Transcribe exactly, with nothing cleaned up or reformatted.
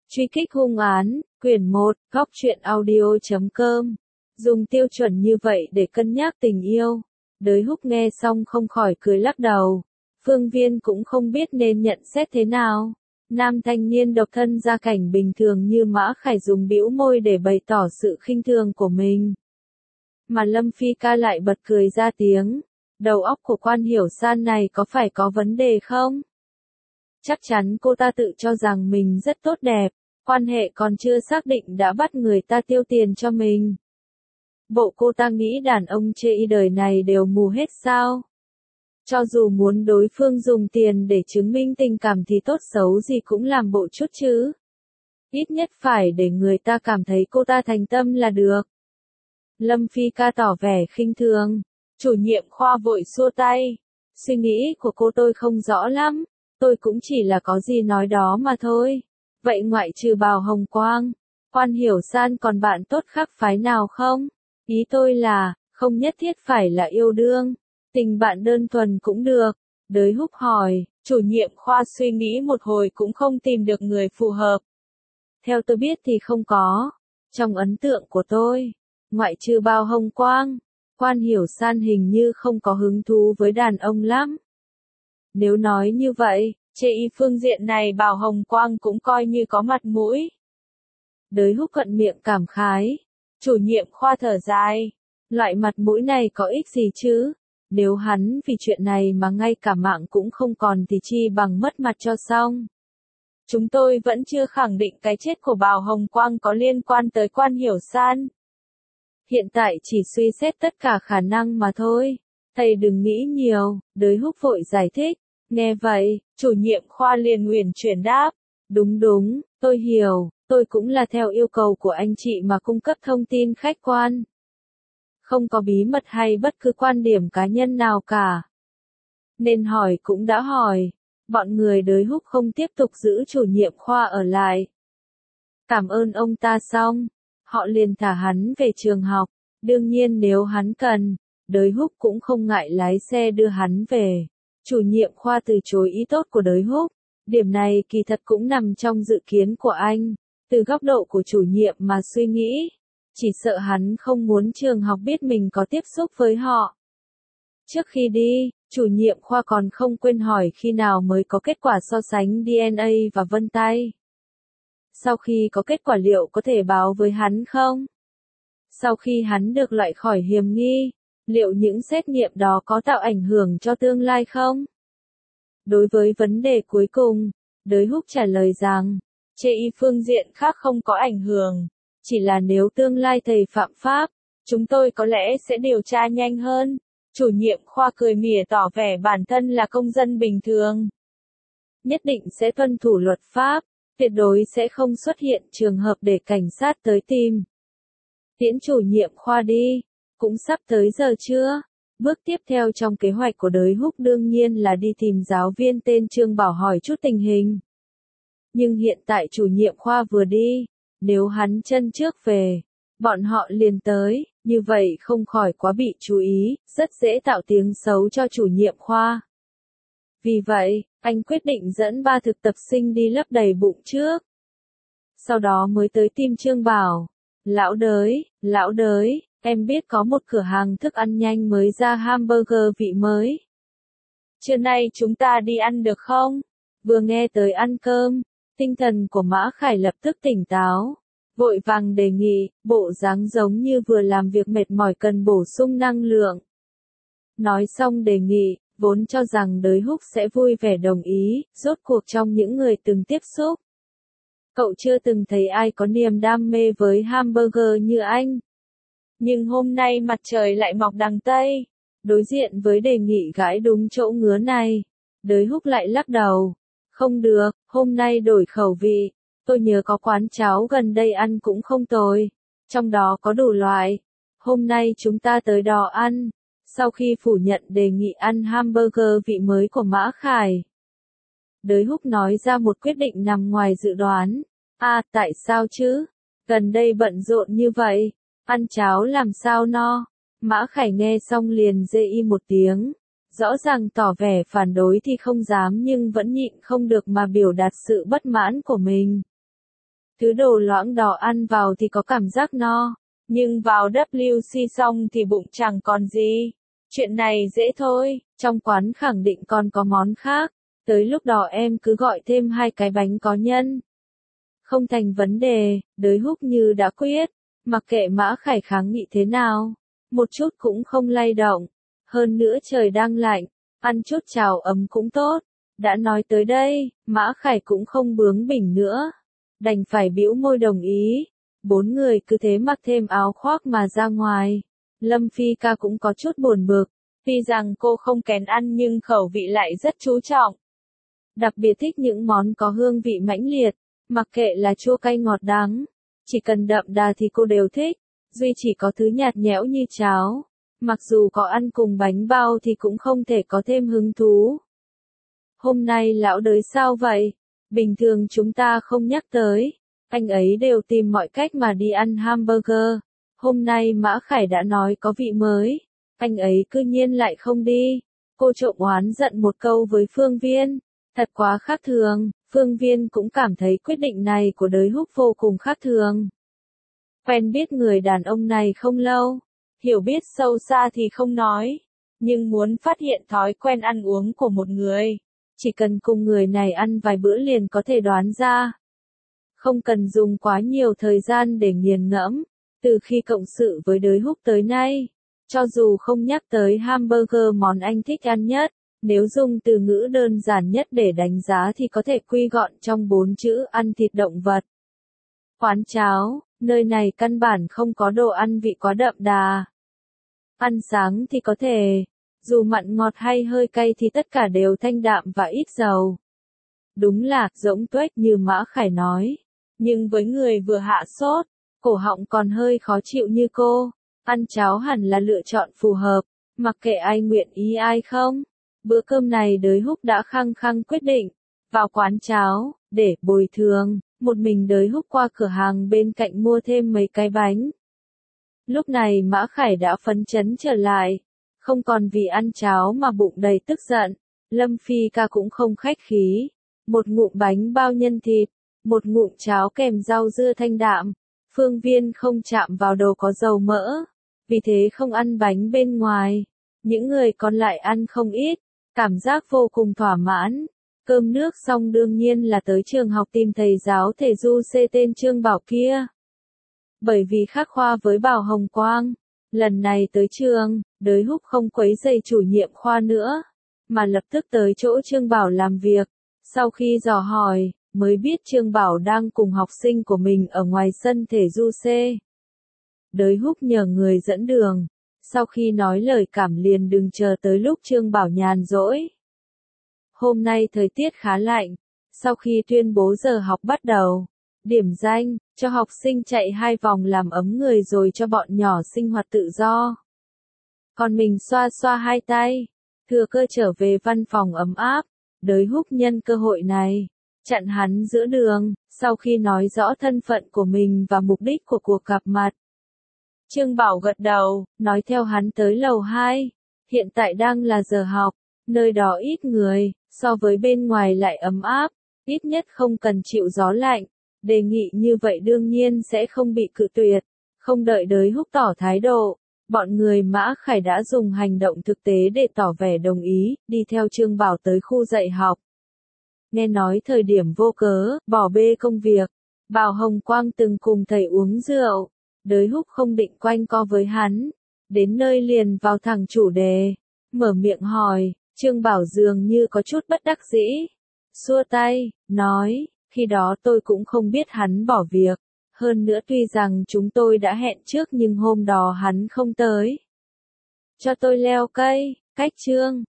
Truy kích hung án, quyển một, góc truyện audio chấm com. Dùng tiêu chuẩn như vậy để cân nhắc tình yêu. Đới Húc nghe xong không khỏi cười lắc đầu. Phương Viên cũng không biết nên nhận xét thế nào. Nam thanh niên độc thân gia cảnh bình thường như Mã Khải dùng bĩu môi để bày tỏ sự khinh thường của mình. Mà Lâm Phi ca lại bật cười ra tiếng. Đầu óc của Quan Hiểu San này có phải có vấn đề không? Chắc chắn cô ta tự cho rằng mình rất tốt đẹp, quan hệ còn chưa xác định đã bắt người ta tiêu tiền cho mình. Bộ cô ta nghĩ đàn ông chê y đời này đều mù hết sao? Cho dù muốn đối phương dùng tiền để chứng minh tình cảm thì tốt xấu gì cũng làm bộ chút chứ. Ít nhất phải để người ta cảm thấy cô ta thành tâm là được. Lâm Phi ca tỏ vẻ khinh thường. Chủ nhiệm khoa vội xua tay. Suy nghĩ của cô tôi không rõ lắm. Tôi cũng chỉ là có gì nói đó mà thôi. Vậy ngoại trừ Bào Hồng Quang, Quan Hiểu San còn bạn tốt khác phái nào không? Ý tôi là, không nhất thiết phải là yêu đương. Tình bạn đơn thuần cũng được. Đới Húc hỏi, chủ nhiệm khoa suy nghĩ một hồi cũng không tìm được người phù hợp. Theo tôi biết thì không có. Trong ấn tượng của tôi, ngoại trừ Bào Hồng Quang, Quan Hiểu San hình như không có hứng thú với đàn ông lắm. Nếu nói như vậy, chê y phương diện này Bào Hồng Quang cũng coi như có mặt mũi. Đới Húc cận miệng cảm khái. Chủ nhiệm khoa thở dài. Loại mặt mũi này có ích gì chứ? Nếu hắn vì chuyện này mà ngay cả mạng cũng không còn thì chi bằng mất mặt cho xong. Chúng tôi vẫn chưa khẳng định cái chết của Bào Hồng Quang có liên quan tới Quan Hiểu San. Hiện tại chỉ suy xét tất cả khả năng mà thôi. Thầy đừng nghĩ nhiều, Đới Húc vội giải thích. Nghe vậy, chủ nhiệm khoa liền uyển chuyển đáp. Đúng đúng, tôi hiểu, tôi cũng là theo yêu cầu của anh chị mà cung cấp thông tin khách quan. Không có bí mật hay bất cứ quan điểm cá nhân nào cả. Nên hỏi cũng đã hỏi. Bọn người Đới Húc không tiếp tục giữ chủ nhiệm khoa ở lại. Cảm ơn ông ta xong, họ liền thả hắn về trường học. Đương nhiên nếu hắn cần, Đới Húc cũng không ngại lái xe đưa hắn về. Chủ nhiệm khoa từ chối ý tốt của Đới Húc. Điểm này kỳ thật cũng nằm trong dự kiến của anh. Từ góc độ của chủ nhiệm mà suy nghĩ. Chỉ sợ hắn không muốn trường học biết mình có tiếp xúc với họ. Trước khi đi, chủ nhiệm khoa còn không quên hỏi khi nào mới có kết quả so sánh đê en a và vân tay. Sau khi có kết quả liệu có thể báo với hắn không? Sau khi hắn được loại khỏi hiểm nghi, liệu những xét nghiệm đó có tạo ảnh hưởng cho tương lai không? Đối với vấn đề cuối cùng, Đới Húc trả lời rằng, chê y phương diện khác không có ảnh hưởng, chỉ là nếu tương lai thầy phạm pháp, chúng tôi có lẽ sẽ điều tra nhanh hơn. Chủ nhiệm khoa cười mỉa tỏ vẻ bản thân là công dân bình thường. Nhất định sẽ tuân thủ luật pháp, tuyệt đối sẽ không xuất hiện trường hợp để cảnh sát tới tìm. Tiễn chủ nhiệm khoa đi, cũng sắp tới giờ chưa? Bước tiếp theo trong kế hoạch của Đới Húc đương nhiên là đi tìm giáo viên tên Trương Bảo hỏi chút tình hình. Nhưng hiện tại chủ nhiệm khoa vừa đi, nếu hắn chân trước về, bọn họ liền tới, như vậy không khỏi quá bị chú ý, rất dễ tạo tiếng xấu cho chủ nhiệm khoa. Vì vậy, anh quyết định dẫn ba thực tập sinh đi lấp đầy bụng trước. Sau đó mới tới tìm Trương Bảo. Lão Đới, lão Đới, em biết có một cửa hàng thức ăn nhanh mới ra hamburger vị mới. Trưa nay chúng ta đi ăn được không? Vừa nghe tới ăn cơm, tinh thần của Mã Khải lập tức tỉnh táo. Vội vàng đề nghị, bộ dáng giống như vừa làm việc mệt mỏi cần bổ sung năng lượng. Nói xong đề nghị, vốn cho rằng Đới Húc sẽ vui vẻ đồng ý, rốt cuộc trong những người từng tiếp xúc. Cậu chưa từng thấy ai có niềm đam mê với hamburger như anh. Nhưng hôm nay mặt trời lại mọc đằng Tây. Đối diện với đề nghị gãi đúng chỗ ngứa này, Đới Húc lại lắc đầu. Không được, hôm nay đổi khẩu vị. Tôi nhớ có quán cháo gần đây ăn cũng không tồi. Trong đó có đủ loại. Hôm nay chúng ta tới đó ăn. Sau khi phủ nhận đề nghị ăn hamburger vị mới của Mã Khải, Đới Húc nói ra một quyết định nằm ngoài dự đoán. À, tại sao chứ? Gần đây bận rộn như vậy. Ăn cháo làm sao no? Mã Khải nghe xong liền rê y một tiếng. Rõ ràng tỏ vẻ phản đối thì không dám nhưng vẫn nhịn không được mà biểu đạt sự bất mãn của mình. Thứ đồ loãng đỏ ăn vào thì có cảm giác no, nhưng vào W C xong thì bụng chẳng còn gì. Chuyện này dễ thôi, trong quán khẳng định còn có món khác, tới lúc đó em cứ gọi thêm hai cái bánh có nhân. Không thành vấn đề, Đới Húc như đã quyết, mặc kệ Mã Khải kháng nghị thế nào, một chút cũng không lay động. Hơn nữa trời đang lạnh, ăn chút cháo ấm cũng tốt. Đã nói tới đây, Mã Khải cũng không bướng bỉnh nữa, đành phải bĩu môi đồng ý. Bốn người cứ thế mặc thêm áo khoác mà ra ngoài. Lâm Phi Ca cũng có chút buồn bực, tuy rằng cô không kén ăn nhưng khẩu vị lại rất chú trọng. Đặc biệt thích những món có hương vị mãnh liệt, mặc kệ là chua cay ngọt đắng, chỉ cần đậm đà thì cô đều thích. Duy chỉ có thứ nhạt nhẽo như cháo, mặc dù có ăn cùng bánh bao thì cũng không thể có thêm hứng thú. Hôm nay lão Đới sao vậy? Bình thường chúng ta không nhắc tới, anh ấy đều tìm mọi cách mà đi ăn hamburger. Hôm nay Mã Khải đã nói có vị mới, anh ấy cư nhiên lại không đi. Cô trộm oán giận một câu với Phương Viên, thật quá khác thường. Phương Viên cũng cảm thấy quyết định này của Đới Húc vô cùng khác thường. Quen biết người đàn ông này không lâu, hiểu biết sâu xa thì không nói, nhưng muốn phát hiện thói quen ăn uống của một người, chỉ cần cùng người này ăn vài bữa liền có thể đoán ra. Không cần dùng quá nhiều thời gian để nghiền ngẫm, từ khi cộng sự với Đới Húc tới nay, cho dù không nhắc tới hamburger món anh thích ăn nhất, nếu dùng từ ngữ đơn giản nhất để đánh giá thì có thể quy gọn trong bốn chữ ăn thịt động vật. Quán cháo, nơi này căn bản không có đồ ăn vị quá đậm đà. Ăn sáng thì có thể, dù mặn ngọt hay hơi cay thì tất cả đều thanh đạm và ít dầu. Đúng là, rỗng tuếch như Mã Khải nói. Nhưng với người vừa hạ sốt, cổ họng còn hơi khó chịu như cô, ăn cháo hẳn là lựa chọn phù hợp, mặc kệ ai nguyện ý ai không. Bữa cơm này Đới Húc đã khăng khăng quyết định, vào quán cháo, để bồi thường, một mình Đới Húc qua cửa hàng bên cạnh mua thêm mấy cái bánh. Lúc này Mã Khải đã phấn chấn trở lại, không còn vì ăn cháo mà bụng đầy tức giận. Lâm Phi Ca cũng không khách khí, một ngụm bánh bao nhân thịt, một ngụm cháo kèm rau dưa thanh đạm. Phương Viên không chạm vào đồ có dầu mỡ, vì thế không ăn bánh bên ngoài. Những người còn lại ăn không ít, cảm giác vô cùng thỏa mãn. Cơm nước xong đương nhiên là tới trường học tìm thầy giáo thể du C tên Trương Bảo kia. Bởi vì khác khoa với Bảo Hồng Quang, lần này tới trường, Đới Húc không quấy rầy chủ nhiệm khoa nữa, mà lập tức tới chỗ Trương Bảo làm việc. Sau khi dò hỏi, mới biết Trương Bảo đang cùng học sinh của mình ở ngoài sân thể du C. Đới Húc nhờ người dẫn đường, sau khi nói lời cảm liền đừng chờ tới lúc Trương Bảo nhàn rỗi. Hôm nay thời tiết khá lạnh, sau khi tuyên bố giờ học bắt đầu, điểm danh, cho học sinh chạy hai vòng làm ấm người rồi cho bọn nhỏ sinh hoạt tự do. Còn mình xoa xoa hai tay, thừa cơ trở về văn phòng ấm áp. Đới Húc nhân cơ hội này, chặn hắn giữa đường, sau khi nói rõ thân phận của mình và mục đích của cuộc gặp mặt. Trương Bảo gật đầu, nói theo hắn tới lầu hai, hiện tại đang là giờ học, nơi đó ít người, so với bên ngoài lại ấm áp, ít nhất không cần chịu gió lạnh. Đề nghị như vậy đương nhiên sẽ không bị cự tuyệt. Không đợi Đới Húc tỏ thái độ, bọn người Mã Khải đã dùng hành động thực tế để tỏ vẻ đồng ý, đi theo Trương Bảo tới khu dạy học. Nghe nói thời điểm vô cớ, bỏ bê công việc, Bảo Hồng Quang từng cùng thầy uống rượu, Đới Húc không định quanh co với hắn, đến nơi liền vào thẳng chủ đề, mở miệng hỏi. Trương Bảo dường như có chút bất đắc dĩ, xua tay, nói, khi đó tôi cũng không biết hắn bỏ việc, hơn nữa tuy rằng chúng tôi đã hẹn trước nhưng hôm đó hắn không tới. Cho tôi leo cây, cách Trương